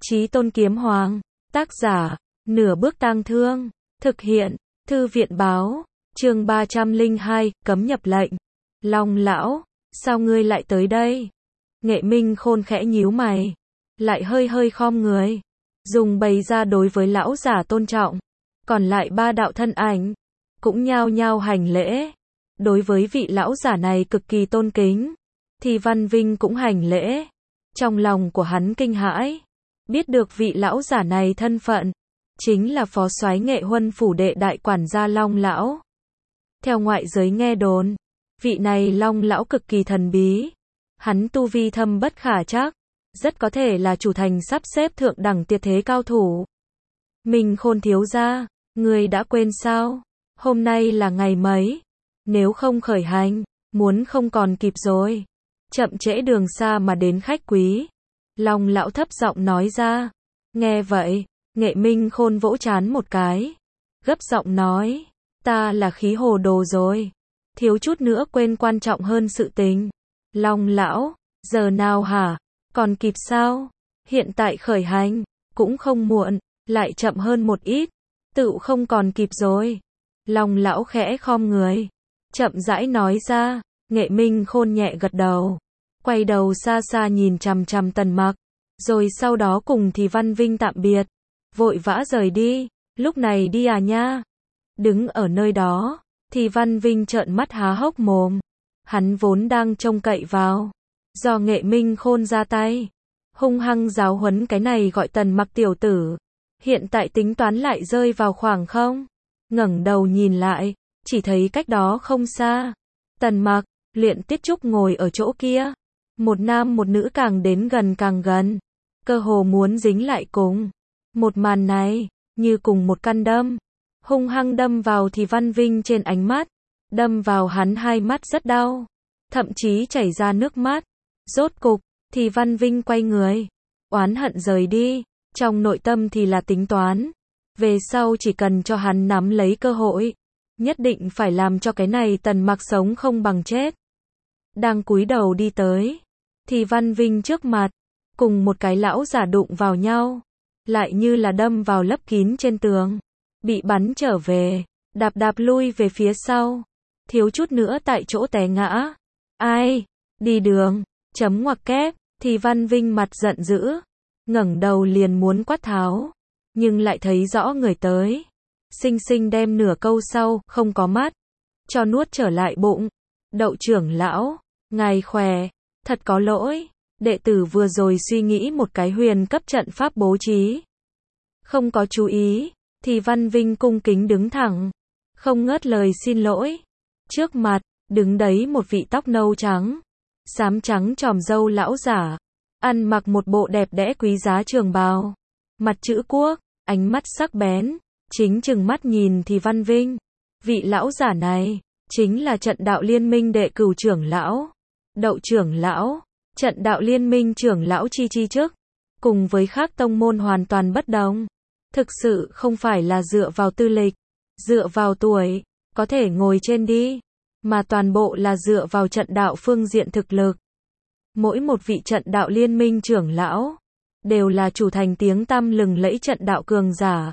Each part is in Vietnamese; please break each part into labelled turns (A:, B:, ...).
A: Chí Tôn Kiếm Hoàng. Tác giả, Nửa Bước Tang Thương. Thực hiện, Thư viện báo. Chương 302, cấm nhập lệnh. Long lão, sao ngươi lại tới đây? Nghệ Minh Khôn khẽ nhíu mày, lại hơi hơi khom người, dùng bày ra đối với lão giả tôn trọng. Còn lại ba đạo thân ảnh cũng nhao nhao hành lễ. Đối với vị lão giả này cực kỳ tôn kính, thì Văn Vinh cũng hành lễ. Trong lòng của hắn kinh hãi, biết được vị lão giả này thân phận chính là phó soái Nghệ Huân phủ đệ đại quản gia Long lão. Theo ngoại giới nghe đồn, vị này Long lão cực kỳ thần bí, hắn tu vi thâm bất khả trắc, rất có thể là chủ thành sắp xếp thượng đẳng tuyệt thế cao thủ. Minh Khôn thiếu gia, ngươi đã quên sao? Hôm nay là ngày mấy? Nếu không khởi hành, muốn không còn kịp rồi. Chậm trễ đường xa mà đến khách quý. Long lão thấp giọng nói ra. Nghe vậy, Nghệ Minh Khôn vỗ trán một cái, gấp giọng nói, ta là khí hồ đồ rồi, thiếu chút nữa quên quan trọng hơn sự tình. Long lão, giờ nào hả? Còn kịp sao? Hiện tại khởi hành, cũng không muộn, lại chậm hơn một ít, tựu không còn kịp rồi. Long lão khẽ khom người, chậm rãi nói ra. Nghệ Minh Khôn nhẹ gật đầu, quay đầu xa xa nhìn chằm chằm Tần Mặc, rồi sau đó cùng thì Văn Vinh tạm biệt, vội vã rời đi. Lúc này đi à nha? Đứng ở nơi đó, thì Văn Vinh trợn mắt há hốc mồm. Hắn vốn đang trông cậy vào do Nghệ Minh Khôn ra tay hung hăng giáo huấn cái này gọi Tần Mặc tiểu tử, hiện tại tính toán lại rơi vào khoảng không. Ngẩng đầu nhìn lại, chỉ thấy cách đó không xa, Tần Mặc, Luyện Tiết Trúc ngồi ở chỗ kia, một nam một nữ càng đến gần càng gần, cơ hồ muốn dính lại cùng. Một màn này, như cùng một căn đâm, hung hăng đâm vào thì Văn Vinh trên ánh mắt, đâm vào hắn hai mắt rất đau, thậm chí chảy ra nước mắt. Rốt cục, thì Văn Vinh quay người, oán hận rời đi, trong nội tâm thì là tính toán. Về sau chỉ cần cho hắn nắm lấy cơ hội, nhất định phải làm cho cái này Tần Mặc sống không bằng chết. Đang cúi đầu đi tới, thì Văn Vinh trước mặt, cùng một cái lão giả đụng vào nhau, lại như là đâm vào lấp kín trên tường, bị bắn trở về, đạp đạp lui về phía sau, thiếu chút nữa tại chỗ té ngã. Ai? Đi đường, chấm ngoặc kép, thì Văn Vinh mặt giận dữ, ngẩng đầu liền muốn quát tháo, nhưng lại thấy rõ người tới, xinh xinh đem nửa câu sau, không có mắt, cho nuốt trở lại bụng. Đậu trưởng lão, ngài khỏe, thật có lỗi, đệ tử vừa rồi suy nghĩ một cái huyền cấp trận pháp bố trí, không có chú ý. Thì Văn Vinh cung kính đứng thẳng, không ngớt lời xin lỗi. Trước mặt, đứng đấy một vị tóc nâu trắng, xám trắng tròm râu lão giả, ăn mặc một bộ đẹp đẽ quý giá trường bào, mặt chữ quốc, ánh mắt sắc bén, chính chừng mắt nhìn thì Văn Vinh. Vị lão giả này, chính là Trận Đạo Liên Minh đệ cửu trưởng lão, Đậu trưởng lão. Trận Đạo Liên Minh trưởng lão chi chức, cùng với khác tông môn hoàn toàn bất đồng. Thực sự không phải là dựa vào tư lịch, dựa vào tuổi, có thể ngồi trên đi, mà toàn bộ là dựa vào trận đạo phương diện thực lực. Mỗi một vị Trận Đạo Liên Minh trưởng lão, đều là chủ thành tiếng tăm lừng lẫy trận đạo cường giả.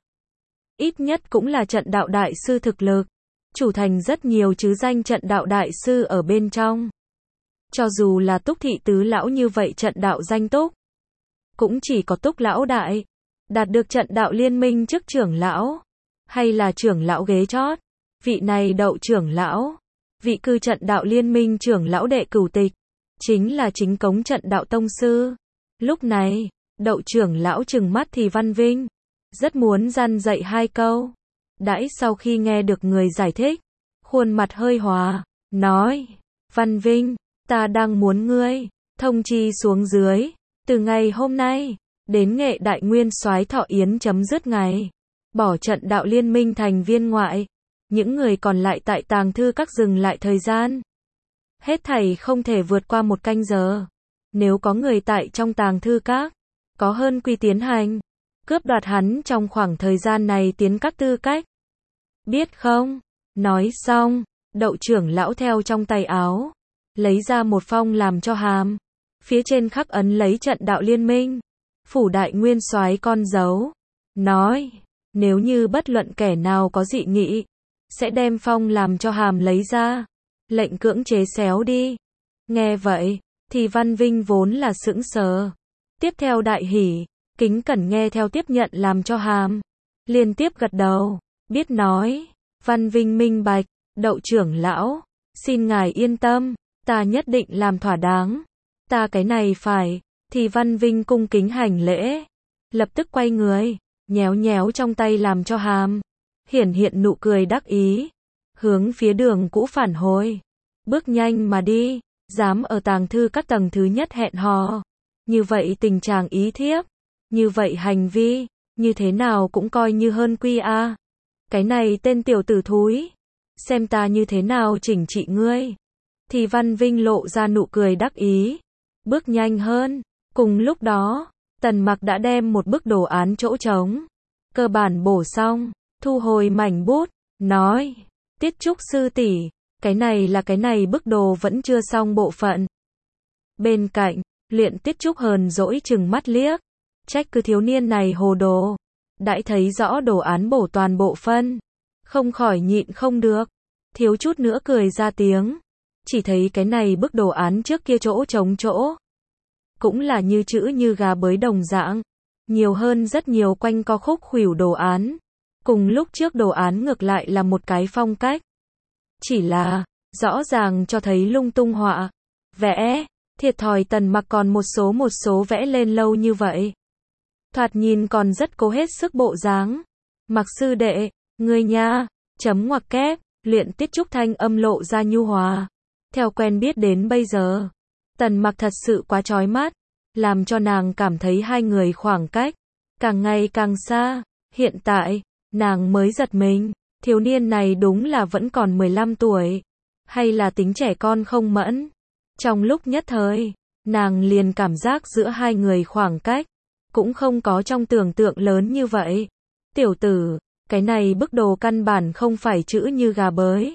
A: Ít nhất cũng là trận đạo đại sư thực lực, chủ thành rất nhiều chứ danh trận đạo đại sư ở bên trong. Cho dù là Túc thị tứ lão như vậy trận đạo danh túc, cũng chỉ có Túc lão đại đạt được Trận Đạo Liên Minh chức trưởng lão, hay là trưởng lão ghế chót. Vị này Đậu trưởng lão, vị cư Trận Đạo Liên Minh trưởng lão đệ cửu tịch, chính là chính cống trận đạo tông sư. Lúc này, Đậu trưởng lão trừng mắt thì Văn Vinh, rất muốn răn dạy hai câu. Đãi sau khi nghe được người giải thích, khuôn mặt hơi hòa, nói, Văn Vinh, ta đang muốn ngươi thông chi xuống dưới, từ ngày hôm nay đến Nghệ Đại Nguyên Soái thọ yến chấm dứt ngày, bỏ Trận Đạo Liên Minh thành viên ngoại, những người còn lại tại tàng thư các dừng lại thời gian, hết thảy không thể vượt qua 1 canh giờ. Nếu có người tại trong tàng thư các có hơn quy tiến hành cướp đoạt hắn trong khoảng thời gian này tiến các tư cách, biết không? Nói xong, Đậu trưởng lão theo trong tay áo lấy ra một phong làm cho hàm, phía trên khắc ấn lấy Trận Đạo Liên Minh. Phủ đại nguyên soái con dấu, nói, nếu như bất luận kẻ nào có dị nghị, sẽ đem phong làm cho hàm lấy ra, lệnh cưỡng chế xéo đi. Nghe vậy, thì Văn Vinh vốn là sững sờ. Tiếp theo đại hỉ, kính cẩn nghe theo tiếp nhận làm cho hàm. Liên tiếp gật đầu, biết nói. Văn Vinh minh bạch, Đậu trưởng lão, xin ngài yên tâm, ta nhất định làm thỏa đáng. Ta cái này phải, thì Văn Vinh cung kính hành lễ. Lập tức quay người, nhéo nhéo trong tay làm cho hàm. Hiển hiện nụ cười đắc ý. Hướng phía đường cũ phản hồi. Bước nhanh mà đi, dám ở tàng thư các tầng thứ nhất hẹn hò. Như vậy tình trạng ý thiếp, như vậy hành vi, như thế nào cũng coi như hơn quy a. Cái này tên tiểu tử thúi, xem ta như thế nào chỉnh trị ngươi. Thì Văn Vinh lộ ra nụ cười đắc ý, bước nhanh hơn. Cùng lúc đó, Tần Mặc đã đem một bức đồ án chỗ trống, cơ bản bổ xong, thu hồi mảnh bút, nói, Tiết Trúc sư tỷ, cái này bức đồ vẫn chưa xong bộ phận. Bên cạnh, Luyện Tiết Trúc hờn dỗi chừng mắt liếc, trách cứ thiếu niên này hồ đồ. Đãi thấy rõ đồ án bổ toàn bộ phân, không khỏi nhịn không được, thiếu chút nữa cười ra tiếng. Chỉ thấy cái này bức đồ án trước kia chỗ trống chỗ, cũng là như chữ như gà bới đồng dạng, nhiều hơn rất nhiều quanh co khúc khuỷu đồ án. Cùng lúc trước đồ án ngược lại là một cái phong cách. Chỉ là, rõ ràng cho thấy lung tung họa, vẽ, thiệt thòi Tần Mặc còn một số vẽ lên lâu như vậy. Thoạt nhìn còn rất cố hết sức bộ dáng. Mặc sư đệ, ngươi nha, chấm ngoặc kép, Luyện Tiết Trúc thanh âm lộ ra nhu hòa. Theo quen biết đến bây giờ, Tần Mặc thật sự quá chói mắt, làm cho nàng cảm thấy hai người khoảng cách càng ngày càng xa. Hiện tại, nàng mới giật mình, thiếu niên này đúng là vẫn còn 15 tuổi, hay là tính trẻ con không mẫn. Trong lúc nhất thời, nàng liền cảm giác giữa hai người khoảng cách cũng không có trong tưởng tượng lớn như vậy. Tiểu tử, cái này bức đồ căn bản không phải chữ như gà bới,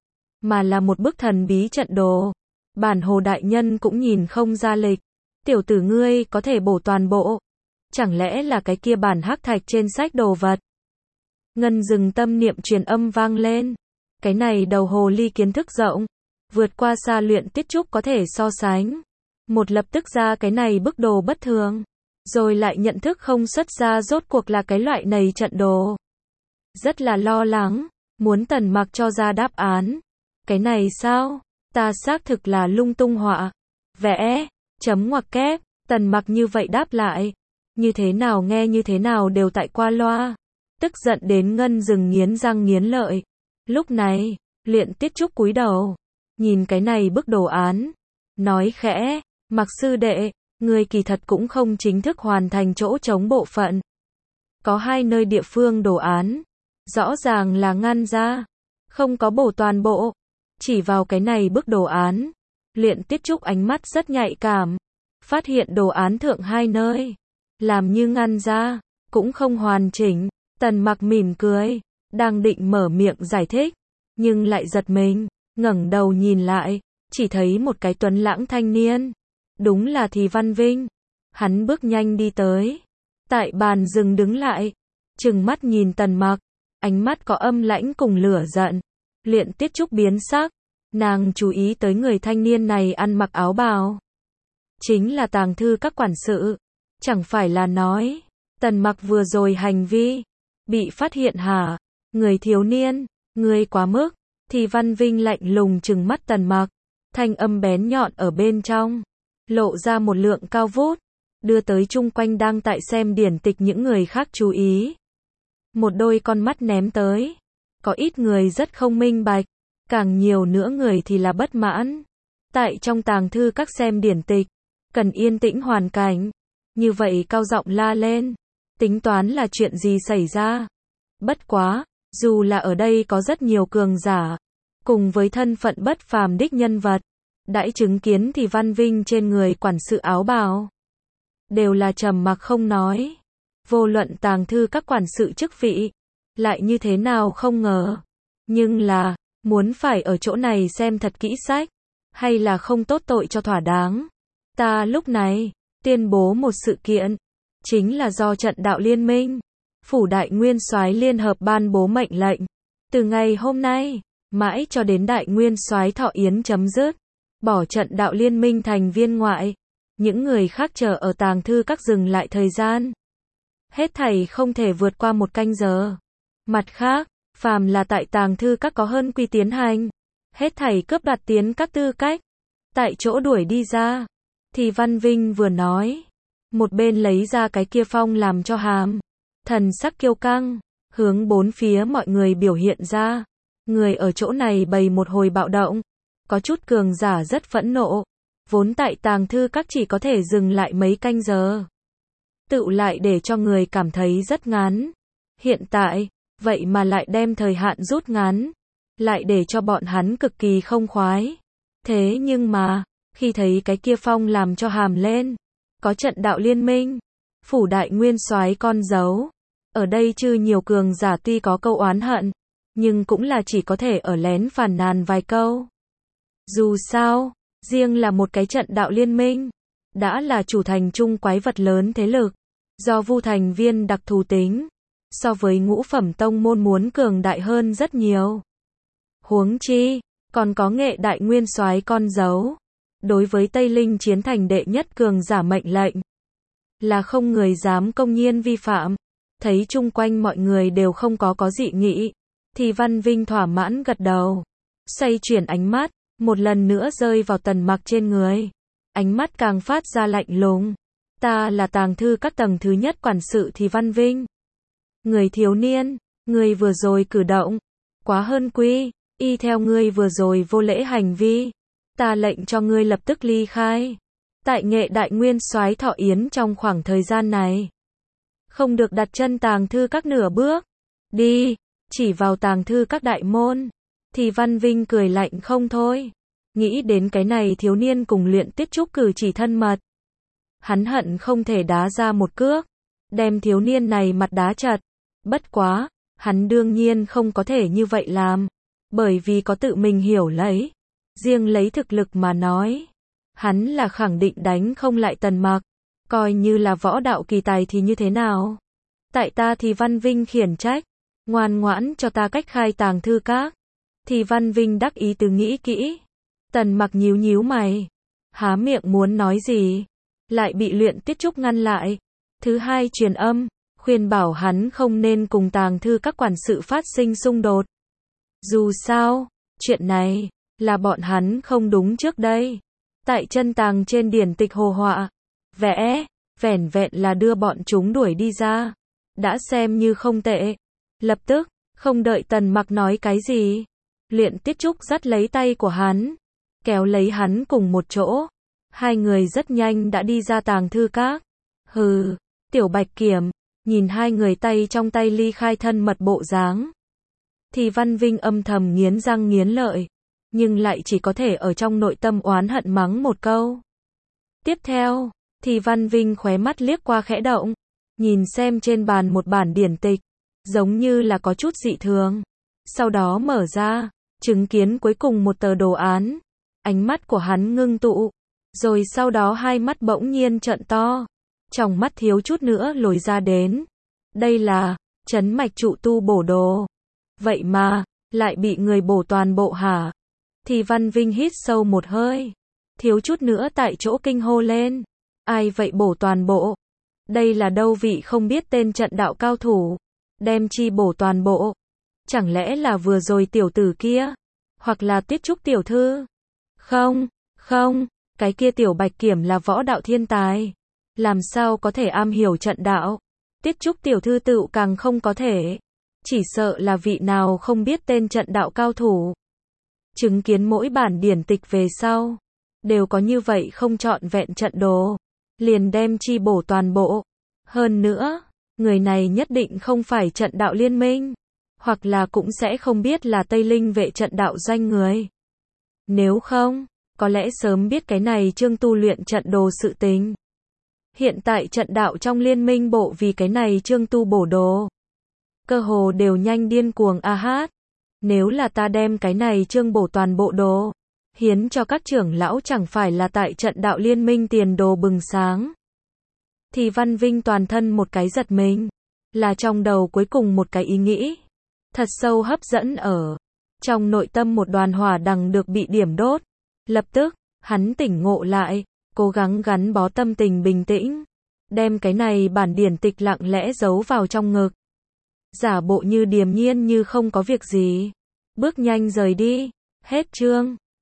A: mà là một bức thần bí trận đồ. Bản Hồ đại nhân cũng nhìn không ra lịch. Tiểu tử ngươi có thể bổ toàn bộ. Chẳng lẽ là cái kia bản hắc thạch trên sách đồ vật? Ngân dừng tâm niệm truyền âm vang lên. Cái này đầu hồ ly kiến thức rộng, vượt qua xa Luyện Tiết Trúc có thể so sánh. Một lập tức ra cái này bức đồ bất thường, rồi lại nhận thức không xuất ra rốt cuộc là cái loại này trận đồ. Rất là lo lắng, muốn Tần Mặc cho ra đáp án. Cái này sao? Ta xác thực là lung tung họa, vẽ, chấm ngoặc kép. Tần Mặc như vậy đáp lại, như thế nào nghe như thế nào đều tại qua loa. Tức giận đến Ngân dừng nghiến răng nghiến lợi. Lúc này, Luyện Tiết Trúc cúi đầu, nhìn cái này bức đồ án, nói khẽ, Mặc sư đệ, người kỳ thật cũng không chính thức hoàn thành chỗ trống bộ phận. Có hai nơi địa phương đồ án, rõ ràng là ngăn ra, không có bổ toàn bộ. Chỉ vào cái này bức đồ án, Luyện Tiết Trúc ánh mắt rất nhạy cảm, phát hiện đồ án thượng hai nơi, làm như ngăn ra, cũng không hoàn chỉnh. Tần Mặc mỉm cười, đang định mở miệng giải thích, nhưng lại giật mình, ngẩng đầu nhìn lại, chỉ thấy một cái tuấn lãng thanh niên. Đúng là thì Văn Vinh. Hắn bước nhanh đi tới, tại bàn dừng đứng lại, trừng mắt nhìn Tần Mặc, ánh mắt có âm lãnh cùng lửa giận. Luyện Tiết Trúc biến sắc, nàng chú ý tới người thanh niên này ăn mặc áo bào, chính là tàng thư các quản sự. Chẳng phải là nói, Tần Mặc vừa rồi hành vi bị phát hiện hả? Người thiếu niên, ngươi quá mức. Thì Văn Vinh lạnh lùng trừng mắt Tần Mặc, thanh âm bén nhọn ở bên trong, lộ ra một lượng cao vút, đưa tới chung quanh đang tại xem điển tịch những người khác chú ý. Một đôi con mắt ném tới, có ít người rất không minh bạch, càng nhiều nữa người thì là bất mãn. Tại trong tàng thư các xem điển tịch, cần yên tĩnh hoàn cảnh, như vậy cao giọng la lên, tính toán là chuyện gì xảy ra. Bất quá, dù là ở đây có rất nhiều cường giả, cùng với thân phận bất phàm đích nhân vật, đãi chứng kiến thì Văn Vinh trên người quản sự áo bào, đều là trầm mặc không nói. Vô luận tàng thư các quản sự chức vị, lại như thế nào không ngờ. Nhưng là, muốn phải ở chỗ này xem thật kỹ sách, hay là không tốt tội cho thỏa đáng. Ta lúc này, tuyên bố một sự kiện. chính là do trận đạo liên minh, phủ đại nguyên soái liên hợp ban bố mệnh lệnh. Từ ngày hôm nay, mãi cho đến đại nguyên soái thọ yến chấm dứt, bỏ trận đạo liên minh thành viên ngoại, những người khác chờ ở tàng thư các dừng lại thời gian. Hết thảy không thể vượt qua 1 canh giờ. Mặt khác, phàm là tại tàng thư các có hơn quy tiến hành, hết thảy cướp đoạt tiến các tư cách, tại chỗ đuổi đi ra. Thì Văn Vinh vừa nói, một bên lấy ra cái kia phong làm cho hàm, thần sắc kiêu căng, hướng bốn phía mọi người biểu hiện ra. Người ở chỗ này bày một hồi bạo động, có chút cường giả rất phẫn nộ, vốn tại tàng thư các chỉ có thể dừng lại mấy canh giờ, tựu lại để cho người cảm thấy rất ngắn. Hiện tại, vậy mà lại đem thời hạn rút ngắn, lại để cho bọn hắn cực kỳ không khoái. Thế nhưng mà, khi thấy cái kia phong làm cho hàm lên, có trận đạo liên minh, phủ đại nguyên soái con dấu, ở đây chư nhiều cường giả tuy có câu oán hận, nhưng cũng là chỉ có thể ở lén phàn nàn vài câu. Dù sao, riêng là một cái trận đạo liên minh, đã là chủ thành chung quái vật lớn thế lực, do Vu thành viên đặc thù tính, so với ngũ phẩm tông môn muốn cường đại hơn rất nhiều. Huống chi, còn có Nghệ đại nguyên soái con dấu, đối với Tây Linh chiến thành đệ nhất cường giả mệnh lệnh, là không người dám công nhiên vi phạm. Thấy chung quanh mọi người đều không có dị nghị, thì Văn Vinh thỏa mãn gật đầu, xoay chuyển ánh mắt, một lần nữa rơi vào Tần Mặc trên người. Ánh mắt càng phát ra lạnh lùng. Ta là tàng thư các tầng thứ nhất quản sự thì Văn Vinh. Người thiếu niên, người vừa rồi cử động, quá hơn quy, y theo ngươi vừa rồi vô lễ hành vi, ta lệnh cho ngươi lập tức ly khai. Tại Nghệ đại nguyên soái thọ yến trong khoảng thời gian này, không được đặt chân tàng thư các nửa bước. Đi, chỉ vào tàng thư các đại môn. Thì Văn Vinh cười lạnh không thôi. Nghĩ đến cái này thiếu niên cùng Luyện Tiết Trúc cử chỉ thân mật, hắn hận không thể đá ra một cước, đem thiếu niên này mặt đá chật. Bất quá, hắn đương nhiên không có thể như vậy làm, bởi vì có tự mình hiểu lấy. Riêng lấy thực lực mà nói, hắn là khẳng định đánh không lại Tần Mặc. Coi như là võ đạo kỳ tài thì như thế nào? Tại ta thì Văn Vinh khiển trách, ngoan ngoãn cho ta cách khai tàng thư các. Thì Văn Vinh đắc ý từ nghĩ kỹ. Tần Mặc nhíu nhíu mày, há miệng muốn nói gì, lại bị Luyện Tiết Trúc ngăn lại. Thứ hai truyền âm, khuyên bảo hắn không nên cùng tàng thư các quản sự phát sinh xung đột. Dù sao, chuyện này là bọn hắn không đúng trước đây. Tại chân tàng trên điển tịch hồ họa, vẽ, vẻn vẹn là đưa bọn chúng đuổi đi ra, đã xem như không tệ. Lập tức, không đợi Tần Mặc nói cái gì, Luyện Tiết Trúc dắt lấy tay của hắn, kéo lấy hắn cùng một chỗ. Hai người rất nhanh đã đi ra tàng thư các. Hừ, Tiểu Bạch Kiểm, nhìn hai người tay trong tay ly khai thân mật bộ dáng, thì Văn Vinh âm thầm nghiến răng nghiến lợi, nhưng lại chỉ có thể ở trong nội tâm oán hận mắng một câu. Tiếp theo, thì Văn Vinh khóe mắt liếc qua khẽ động, nhìn xem trên bàn một bản điển tịch, giống như là có chút dị thường. Sau đó mở ra, chứng kiến cuối cùng một tờ đồ án. Ánh mắt của hắn ngưng tụ, rồi sau đó hai mắt bỗng nhiên trợn to, tròng mắt thiếu chút nữa lồi ra đến. Đây là trấn mạch trụ tu bổ đồ. Vậy mà, lại bị người bổ toàn bộ hả? Thì Văn Vinh hít sâu một hơi, thiếu chút nữa tại chỗ kinh hô lên. Ai vậy bổ toàn bộ? Đây là đâu vị không biết tên trận đạo cao thủ, đem chi bổ toàn bộ? Chẳng lẽ là vừa rồi tiểu tử kia? Hoặc là Tiết Trúc tiểu thư? Không, không, cái kia Tiểu Bạch Kiểm là võ đạo thiên tài, làm sao có thể am hiểu trận đạo? Tiết Trúc tiểu thư tựu càng không có thể. Chỉ sợ là vị nào không biết tên trận đạo cao thủ. Chứng kiến mỗi bản điển tịch về sau, đều có như vậy không trọn vẹn trận đồ, liền đem chi bổ toàn bộ. Hơn nữa, người này nhất định không phải trận đạo liên minh, hoặc là cũng sẽ không biết là Tây Linh vệ trận đạo doanh người. Nếu không, có lẽ sớm biết cái này chương tu luyện trận đồ sự tình. Hiện tại trận đạo trong liên minh bộ vì cái này chương tu bổ đồ, cơ hồ đều nhanh điên cuồng a hát. Nếu là ta đem cái này chương bổ toàn bộ đồ, hiến cho các trưởng lão chẳng phải là tại trận đạo liên minh tiền đồ bừng sáng. thì Văn Vinh toàn thân một cái giật mình. Là trong đầu cuối cùng một cái ý nghĩ thật sâu hấp dẫn ở trong nội tâm một đoàn hỏa đằng được bị điểm đốt. Lập tức, hắn tỉnh ngộ lại, cố gắng gắn bó tâm tình bình tĩnh, đem cái này bản điển tịch lặng lẽ giấu vào trong ngực. Giả bộ như điềm nhiên như không có việc gì. Bước nhanh rời đi. Hết chương.